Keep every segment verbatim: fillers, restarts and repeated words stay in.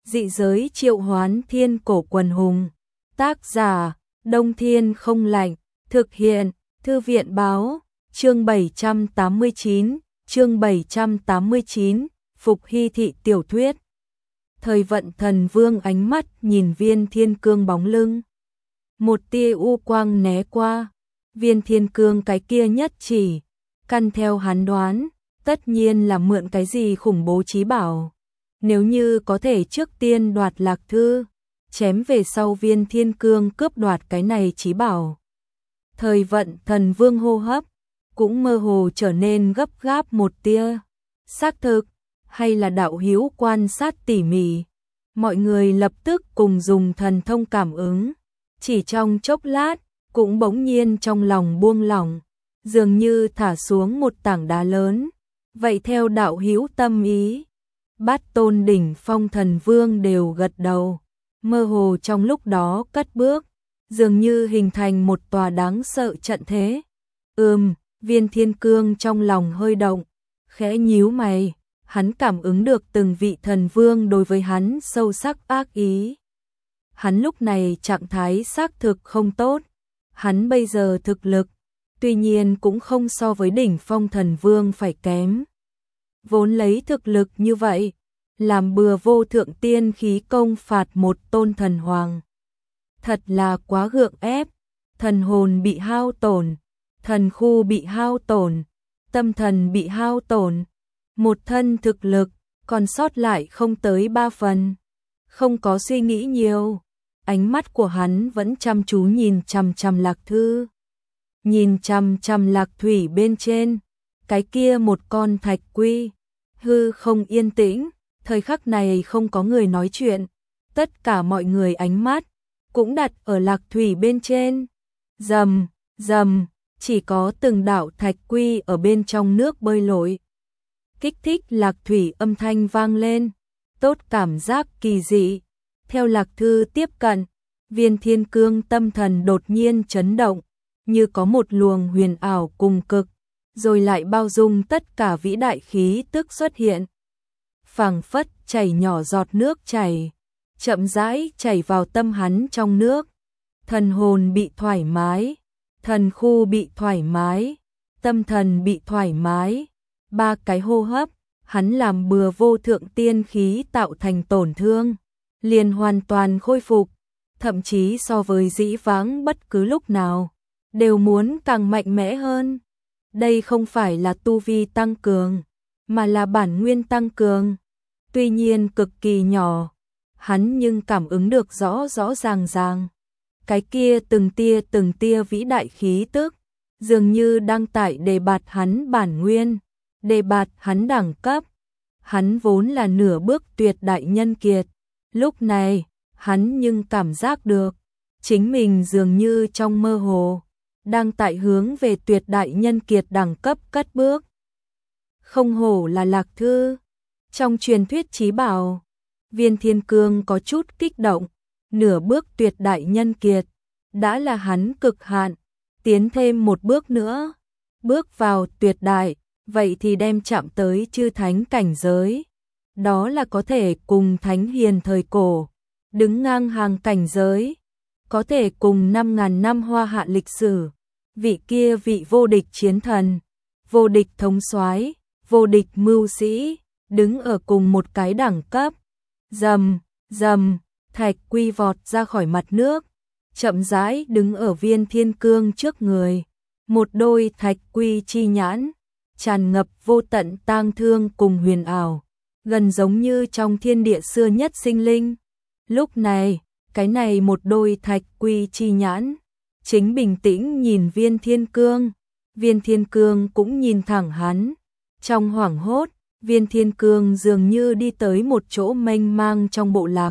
Dị giới triệu hoán thiên cổ quần hùng. Tác giả, Đông Thiên không lạnh. Thực hiện, Thư viện báo. Chương bảy trăm tám mươi chín, chương bảy trăm tám mươi chín, Phục Hy thị tiểu thuyết. Thời Vận Thần Vương ánh mắt nhìn Viên Thiên Cương bóng lưng. Một tia u quang né qua, Viên Thiên Cương cái kia nhất chỉ, căn theo hắn đoán, tất nhiên là mượn cái gì khủng bố chí bảo. Nếu như có thể trước tiên đoạt Lạc Thư, chém về sau Viên Thiên Cương cướp đoạt cái này chí bảo. Thời Vận Thần Vương hô hấp cũng mơ hồ trở nên gấp gáp một tia. Xác thực, hay là đạo hiếu quan sát tỉ mỉ. Mọi người lập tức cùng dùng thần thông cảm ứng. Chỉ trong chốc lát, cũng bỗng nhiên trong lòng buông lỏng, dường như thả xuống một tảng đá lớn. Vậy theo đạo hiếu tâm ý, Bát Tôn đỉnh phong thần vương đều gật đầu, mơ hồ trong lúc đó cất bước, dường như hình thành một tòa đáng sợ trận thế. Ừm, Viên Thiên Cương trong lòng hơi động, khẽ nhíu mày, hắn cảm ứng được từng vị thần vương đối với hắn sâu sắc ác ý. Hắn lúc này trạng thái xác thực không tốt, hắn bây giờ thực lực, tuy nhiên cũng không so với đỉnh phong thần vương phải kém. Vốn lấy thực lực như vậy, làm bừa vô thượng tiên khí công phạt một tôn thần hoàng. Thật là quá gượng ép, thần hồn bị hao tổn, thần khu bị hao tổn, tâm thần bị hao tổn, một thân thực lực, còn sót lại không tới ba phần. Không có suy nghĩ nhiều, ánh mắt của hắn vẫn chăm chú nhìn chằm chằm Lạc Thư. Nhìn chằm chằm Lạc Thủy bên trên, cái kia một con thạch quy, hư không yên tĩnh, thời khắc này không có người nói chuyện, tất cả mọi người ánh mắt cũng đặt ở Lạc Thủy bên trên. Rầm, rầm, chỉ có từng đạo thạch quy ở bên trong nước bơi lội. Kích thích Lạc Thủy âm thanh vang lên, tốt cảm giác kỳ dị. Theo Lạc Thư tiếp cận, Viên Thiên Cương tâm thần đột nhiên chấn động, như có một luồng huyền ảo cùng cực, rồi lại bao dung tất cả vĩ đại khí tức xuất hiện. Phảng phất chảy nhỏ giọt nước chảy, chậm rãi chảy vào tâm hắn trong nước. Thần hồn bị thoải mái, thần khu bị thoải mái, tâm thần bị thoải mái. Ba cái hô hấp, hắn làm bừa vô thượng tiên khí tạo thành tổn thương, liền hoàn toàn khôi phục, thậm chí so với dĩ vãng bất cứ lúc nào, đều muốn càng mạnh mẽ hơn. Đây không phải là tu vi tăng cường, mà là bản nguyên tăng cường. Tuy nhiên cực kỳ nhỏ, hắn nhưng cảm ứng được rõ rõ ràng ràng. Cái kia từng tia từng tia vĩ đại khí tức, dường như đang tại đề bạt hắn bản nguyên, đề bạt hắn đẳng cấp. Hắn vốn là nửa bước tuyệt đại nhân kiệt. Lúc này, hắn nhưng cảm giác được, chính mình dường như trong mơ hồ, đang tại hướng về tuyệt đại nhân kiệt đẳng cấp cất bước. Không hổ là Lạc Thư. Trong truyền thuyết chí bảo, Viên Thiên Cương có chút kích động, nửa bước tuyệt đại nhân kiệt, đã là hắn cực hạn, tiến thêm một bước nữa, bước vào tuyệt đại, vậy thì đem chạm tới chư thánh cảnh giới. Đó là có thể cùng thánh hiền thời cổ, đứng ngang hàng cảnh giới, có thể cùng năm ngàn năm hoa hạ lịch sử, vị kia vị vô địch chiến thần, vô địch thống soái, vô địch mưu sĩ, đứng ở cùng một cái đẳng cấp. Rầm, rầm, thạch quy vọt ra khỏi mặt nước, chậm rãi đứng ở Viên Thiên Cương trước người. Một đôi thạch quy chi nhãn, tràn ngập vô tận tang thương cùng huyền ảo, gần giống như trong thiên địa xưa nhất sinh linh. Lúc này, cái này một đôi thạch quy chi nhãn, chính bình tĩnh nhìn Viên Thiên Cương. Viên Thiên Cương cũng nhìn thẳng hắn. Trong hoảng hốt, Viên Thiên Cương dường như đi tới một chỗ mênh mang trong bộ lạc.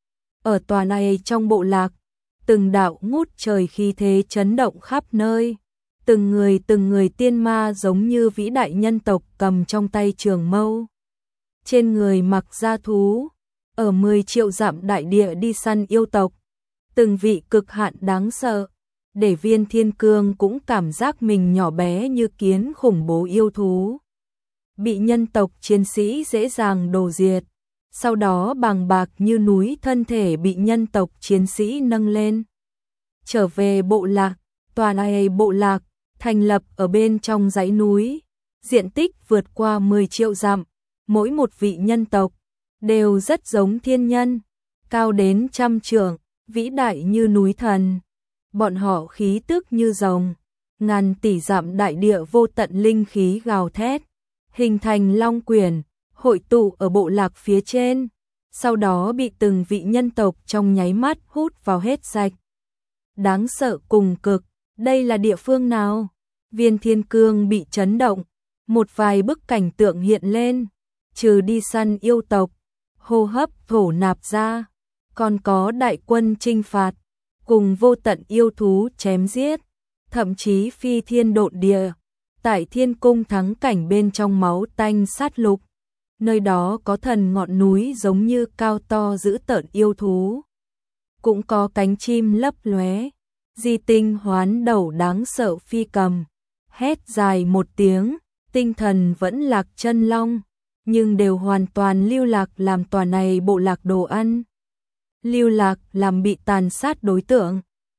Ở tòa này trong bộ lạc, từng đạo ngút trời khí thế chấn động khắp nơi. Từng người từng người tiên ma giống như vĩ đại nhân tộc cầm trong tay trường mâu. Trên người mặc da thú, ở mười triệu dặm đại địa đi săn yêu tộc. Từng vị cực hạn đáng sợ, để Viên Thiên Cương cũng cảm giác mình nhỏ bé như kiến khủng bố yêu thú. Bị nhân tộc chiến sĩ dễ dàng đồ diệt. sau đó bàng bạc như núi thân thể bị nhân tộc chiến sĩ nâng lên. Trở về bộ lạc, tòa này bộ lạc, thành lập ở bên trong dãy núi, diện tích vượt qua mười triệu dặm, mỗi một vị nhân tộc, đều rất giống thiên nhân, cao đến trăm trượng, vĩ đại như núi thần. Bọn họ khí tức như rồng, ngàn tỷ dặm đại địa vô tận linh khí gào thét, hình thành long quyển, hội tụ ở bộ lạc phía trên, sau đó bị từng vị nhân tộc trong nháy mắt hút vào hết sạch. Đáng sợ cùng cực, đây là địa phương nào? Viên Thiên Cương bị chấn động, một vài bức cảnh tượng hiện lên, trừ đi săn yêu tộc, hô hấp thổ nạp ra, còn có đại quân chinh phạt, cùng vô tận yêu thú chém giết, thậm chí phi thiên độn địa, tại thiên cung thắng cảnh bên trong máu tanh sát lục, nơi đó có thần ngọn núi giống như cao to dữ tợn yêu thú, cũng có cánh chim lấp lóe, di tinh hoán đầu đáng sợ phi cầm, hét dài một tiếng, tinh thần vẫn lạc chân long, nhưng đều hoàn toàn lưu lạc làm tòa này bộ lạc đồ ăn. Lưu lạc làm bị tàn sát đối tượng.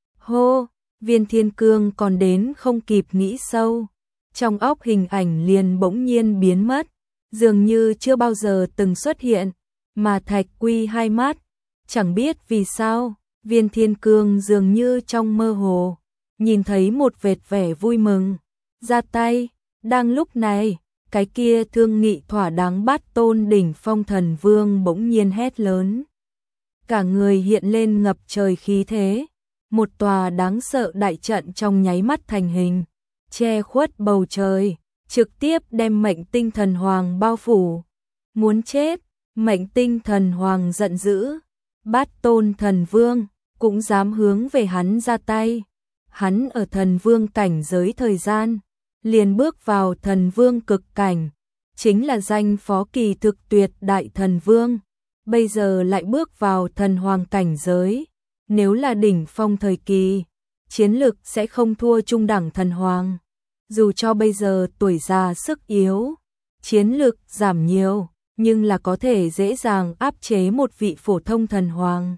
Hô, Viên Thiên Cương còn đến không kịp nghĩ sâu, trong óc hình ảnh liền bỗng nhiên biến mất, dường như chưa bao giờ từng xuất hiện, mà Thạch Quy hai mắt, chẳng biết vì sao, Viên Thiên Cương dường như trong mơ hồ, nhìn thấy một vệt vẻ vui mừng, ra tay, đang lúc này, cái kia thương nghị thỏa đáng Bát Tôn đỉnh phong thần vương bỗng nhiên hét lớn. Cả người hiện lên ngập trời khí thế, một tòa đáng sợ đại trận trong nháy mắt thành hình, che khuất bầu trời, trực tiếp đem Mệnh Tinh Thần Hoàng bao phủ. Muốn chết, Mệnh Tinh Thần Hoàng giận dữ, Bát Tôn thần vương cũng dám hướng về hắn ra tay. Hắn ở thần vương cảnh giới thời gian, liền bước vào thần vương cực cảnh, chính là danh phó kỳ thực tuyệt đại thần vương. Bây giờ lại bước vào thần hoàng cảnh giới, nếu là đỉnh phong thời kỳ, chiến lực sẽ không thua trung đẳng thần hoàng. Dù cho bây giờ tuổi già sức yếu, chiến lực giảm nhiều, nhưng là có thể dễ dàng áp chế một vị phổ thông thần hoàng.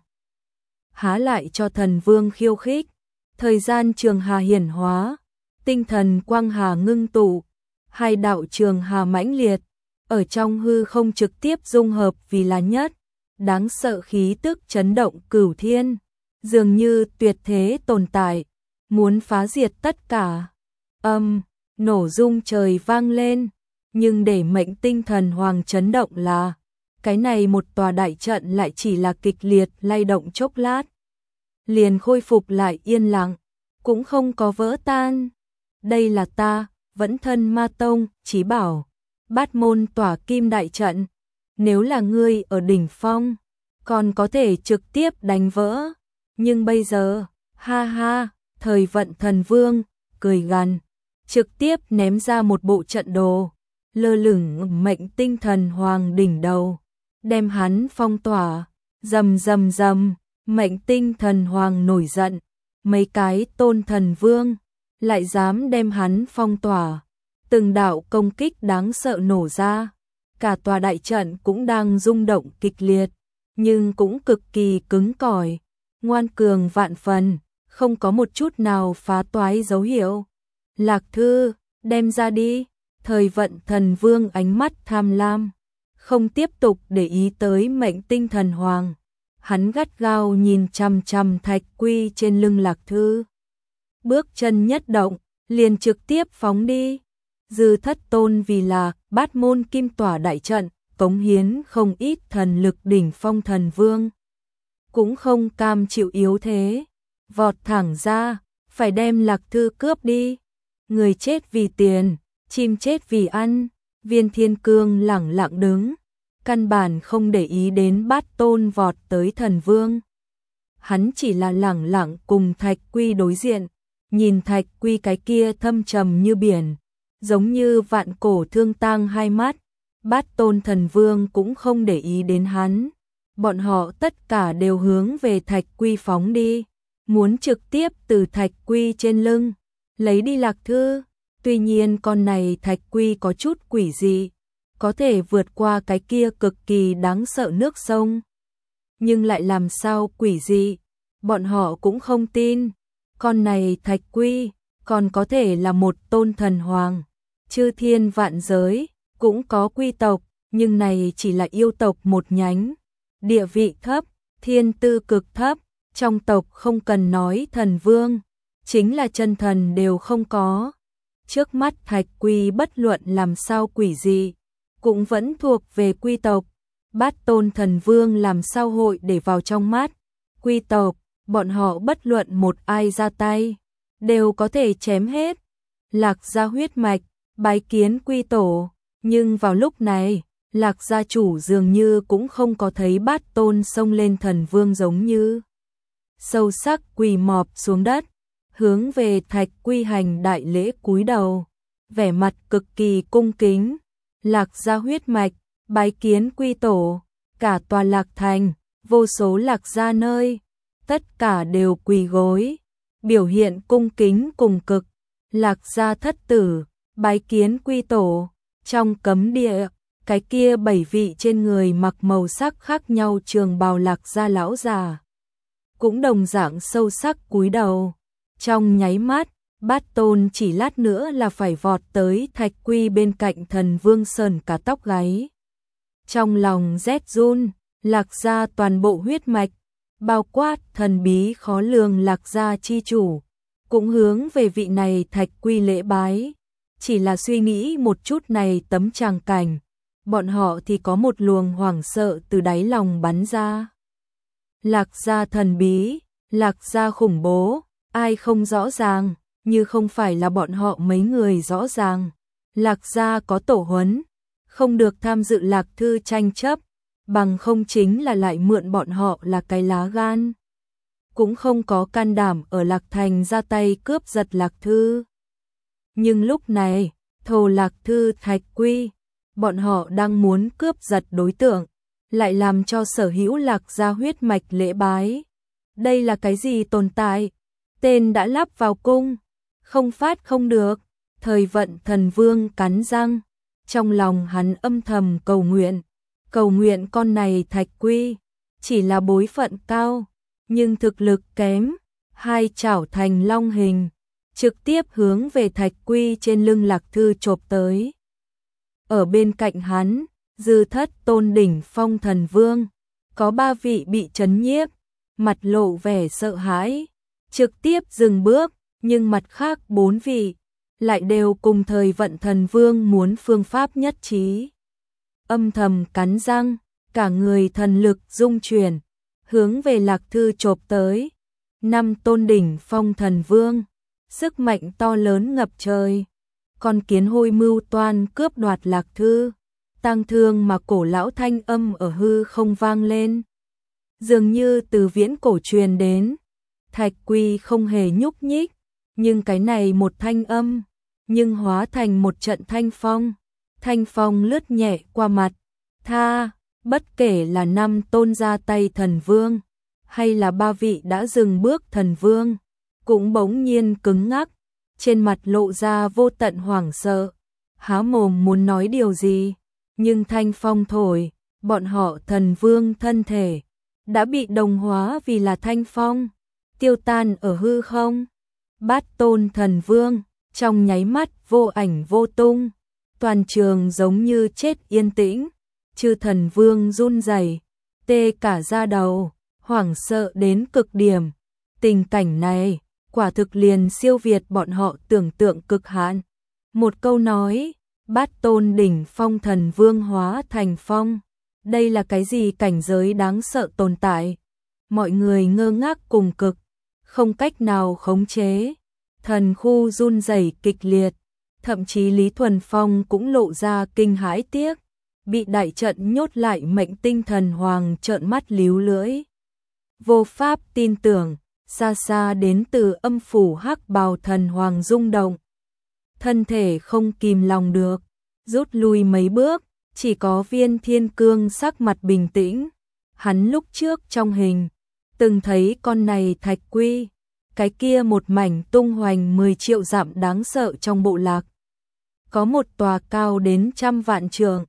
Há lại cho thần vương khiêu khích, thời gian trường hà hiển hóa, tinh thần quang hà ngưng tụ, hai đạo trường hà mãnh liệt, ở trong hư không trực tiếp dung hợp vì là nhất, đáng sợ khí tức chấn động cửu thiên, dường như tuyệt thế tồn tại, muốn phá diệt tất cả. Âm, nổ rung trời vang lên, nhưng để Mệnh Tinh Thần Hoàng chấn động là, cái này một tòa đại trận lại chỉ là kịch liệt lay động chốc lát, liền khôi phục lại yên lặng, cũng không có vỡ tan. Đây là ta, Vẫn Thân Ma Tông, chí bảo, Bát Môn tỏa kim đại trận, nếu là ngươi ở đỉnh phong, còn có thể trực tiếp đánh vỡ, nhưng bây giờ, ha ha, thời vận thần vương, cười gằn, trực tiếp ném ra một bộ trận đồ, lơ lửng Mệnh Tinh Thần Hoàng đỉnh đầu, đem hắn phong tỏa, rầm rầm rầm, Mệnh Tinh Thần Hoàng nổi giận, mấy cái tôn thần vương, lại dám đem hắn phong tỏa, từng đạo công kích đáng sợ nổ ra, cả tòa đại trận cũng đang rung động kịch liệt, nhưng cũng cực kỳ cứng cỏi, ngoan cường vạn phần, không có một chút nào phá toái dấu hiệu. Lạc Thư, đem ra đi, thời vận thần vương ánh mắt tham lam, không tiếp tục để ý tới Mệnh Tinh Thần Hoàng. Hắn gắt gao nhìn chằm chằm Thạch Quy trên lưng Lạc Thư. Bước chân nhất động, liền trực tiếp phóng đi. Dư Thất Tôn vì là Bát Môn Kim Tỏa đại trận, cống hiến không ít thần lực đỉnh phong thần vương. Cũng không cam chịu yếu thế, vọt thẳng ra, phải đem Lạc Thư cướp đi. Người chết vì tiền, chim chết vì ăn, Viên Thiên Cương lẳng lặng đứng, căn bản không để ý đến Bát Tôn vọt tới thần vương. Hắn chỉ là lẳng lặng cùng Thạch Quy đối diện, nhìn Thạch Quy cái kia thâm trầm như biển, giống như vạn cổ thương tang hai mắt. Bát Tôn thần vương cũng không để ý đến hắn, bọn họ tất cả đều hướng về Thạch Quy phóng đi, muốn trực tiếp từ Thạch Quy trên lưng lấy đi Lạc Thư. Tuy nhiên con này Thạch Quy có chút quỷ dị, có thể vượt qua cái kia cực kỳ đáng sợ nước sông. Nhưng lại làm sao quỷ dị, bọn họ cũng không tin, con này Thạch Quy còn có thể là một tôn thần hoàng. Chư thiên vạn giới cũng có quy tộc, nhưng này chỉ là yêu tộc một nhánh, địa vị thấp, thiên tư cực thấp, trong tộc không cần nói thần vương, chính là chân thần đều không có. Trước mắt Thạch Quy bất luận làm sao quỷ dị, cũng vẫn thuộc về quy tộc. Bát tôn thần vương làm sao hội để vào trong mắt quy tộc, bọn họ bất luận một ai ra tay, đều có thể chém hết. Lạc gia huyết mạch, bái kiến quy tổ, nhưng vào lúc này, Lạc gia chủ dường như cũng không có thấy bát tôn xông lên thần vương giống như. Sâu sắc quỳ mọp xuống đất, hướng về Thạch Quy hành đại lễ cúi đầu, vẻ mặt cực kỳ cung kính. Lạc gia huyết mạch, bái kiến quy tổ, cả tòa Lạc thành, vô số Lạc gia nơi, tất cả đều quỳ gối, biểu hiện cung kính cùng cực. Lạc gia thất tử, bái kiến quy tổ, trong cấm địa, cái kia bảy vị trên người mặc màu sắc khác nhau trường bào Lạc gia lão già, cũng đồng dạng sâu sắc cúi đầu. Trong nháy mắt, bát tôn chỉ lát nữa là phải vọt tới Thạch Quy bên cạnh thần vương sờn cả tóc gáy. Trong lòng rét run, Lạc gia toàn bộ huyết mạch, bao quát thần bí khó lường Lạc gia chi chủ, cũng hướng về vị này Thạch Quy lễ bái. Chỉ là suy nghĩ một chút này tấm tràng cảnh, bọn họ thì có một luồng hoảng sợ từ đáy lòng bắn ra. Lạc gia thần bí, Lạc gia khủng bố, ai không rõ ràng, như không phải là bọn họ mấy người rõ ràng. Lạc gia có tổ huấn, không được tham dự Lạc thư tranh chấp, bằng không chính là lại mượn bọn họ là cái lá gan. Cũng không có can đảm ở Lạc thành ra tay cướp giật Lạc thư. Nhưng lúc này, thồ Lạc thư Thạch Quy, bọn họ đang muốn cướp giật đối tượng, lại làm cho sở hữu Lạc gia huyết mạch lễ bái. Đây là cái gì tồn tại? Tên đã lắp vào cung, không phát không được. Thời vận thần vương cắn răng, trong lòng hắn âm thầm cầu nguyện, cầu nguyện con này Thạch Quy chỉ là bối phận cao, nhưng thực lực kém, hai chảo thành long hình, trực tiếp hướng về Thạch Quy trên lưng Lạc thư chộp tới. Ở bên cạnh hắn, dư thất tôn đỉnh phong thần vương, có ba vị bị chấn nhiếp, mặt lộ vẻ sợ hãi, trực tiếp dừng bước, nhưng mặt khác bốn vị lại đều cùng thời vận thần vương muốn phương pháp nhất trí. Âm thầm cắn răng, cả người thần lực dung chuyển, hướng về Lạc thư chộp tới. Năm tôn đỉnh phong thần vương, sức mạnh to lớn ngập trời, con kiến hôi mưu toan cướp đoạt Lạc thư. Tang thương mà cổ lão thanh âm ở hư không vang lên, dường như từ viễn cổ truyền đến. Thạch Quy không hề nhúc nhích, nhưng cái này một thanh âm, nhưng hóa thành một trận thanh phong. Thanh phong lướt nhẹ qua mặt, tha, bất kể là năm tôn ra tay thần vương, hay là ba vị đã dừng bước thần vương, cũng bỗng nhiên cứng ngắc, trên mặt lộ ra vô tận hoảng sợ, há mồm muốn nói điều gì, nhưng thanh phong thổi, bọn họ thần vương thân thể đã bị đồng hóa vì là thanh phong, tiêu tan ở hư không. Bát tôn thần vương, trong nháy mắt vô ảnh vô tung, toàn trường giống như chết yên tĩnh, chư thần vương run rẩy, tê cả da đầu, hoảng sợ đến cực điểm. Tình cảnh này, quả thực liền siêu việt bọn họ tưởng tượng cực hạn. Một câu nói, bát tôn đỉnh phong thần vương hóa thành phong, đây là cái gì cảnh giới đáng sợ tồn tại? Mọi người ngơ ngác cùng cực, không cách nào khống chế, thần khu run rẩy kịch liệt, thậm chí Lý Thuần Phong cũng lộ ra kinh hãi tiếc, bị đại trận nhốt lại mệnh tinh thần hoàng trợn mắt líu lưỡi. Vô pháp tin tưởng, xa xa đến từ âm phủ hắc bào thần hoàng rung động. Thân thể không kìm lòng được, rút lui mấy bước, chỉ có Viên Thiên Cương sắc mặt bình tĩnh. Hắn lúc trước trong hình, từng thấy con này Thạch Quy, cái kia một mảnh tung hoành mười triệu dặm đáng sợ trong bộ lạc. Có một tòa cao đến trăm vạn trượng,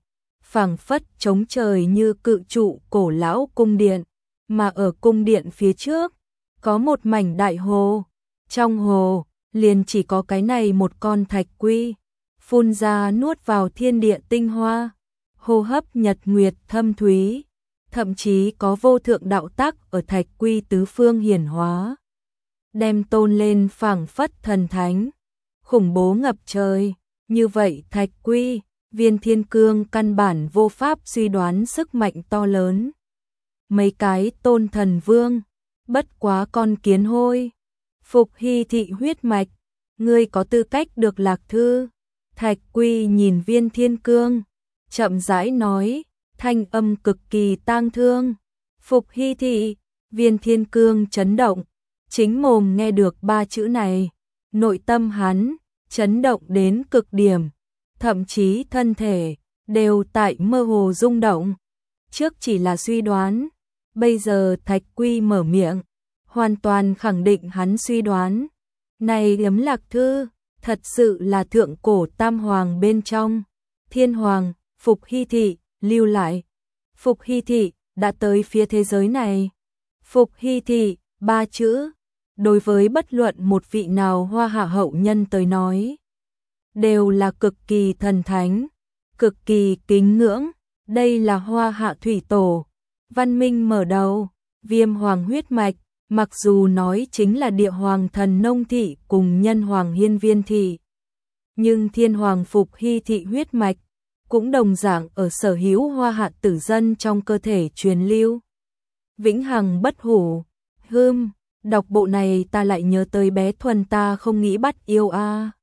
phảng phất trống trời như cự trụ cổ lão cung điện, mà ở cung điện phía trước có một mảnh đại hồ, trong hồ liền chỉ có cái này một con thạch quy, phun ra nuốt vào thiên địa tinh hoa, hô hấp nhật nguyệt thâm thúy, thậm chí có vô thượng đạo tắc ở thạch quy tứ phương hiển hóa, đem tôn lên phảng phất thần thánh, khủng bố ngập trời. Như vậy thạch quy, Viên Thiên Cương căn bản vô pháp suy đoán sức mạnh to lớn. Mấy cái tôn thần vương, bất quá con kiến hôi. Phục Hy thị huyết mạch, ngươi có tư cách được lạc thư. Thạch quy nhìn Viên Thiên Cương, chậm rãi nói, thanh âm cực kỳ tang thương. Phục Hy thị, Viên Thiên Cương chấn động, chính mồm nghe được ba chữ này, nội tâm hắn chấn động đến cực điểm, thậm chí thân thể đều tại mơ hồ rung động. Trước chỉ là suy đoán, bây giờ Thạch Quy mở miệng, hoàn toàn khẳng định hắn suy đoán. Này Yếm Lạc Thư, thật sự là thượng cổ tam hoàng bên trong, Thiên Hoàng, Phục Hy thị, lưu lại. Phục Hy thị đã tới phía thế giới này. Phục Hy thị, ba chữ, đối với bất luận một vị nào Hoa Hạ hậu nhân tới nói, đều là cực kỳ thần thánh, cực kỳ kính ngưỡng. Đây là Hoa Hạ thủy tổ, văn minh mở đầu, Viêm Hoàng huyết mạch, mặc dù nói chính là địa hoàng thần nông thị cùng nhân hoàng hiên viên thị, nhưng Thiên Hoàng Phục Hy thị huyết mạch cũng đồng dạng ở sở hữu Hoa Hạ tử dân trong cơ thể truyền lưu. Vĩnh hằng bất hủ. Hưm, đọc bộ này ta lại nhớ tới bé Thuần ta không nghĩ bắt yêu a.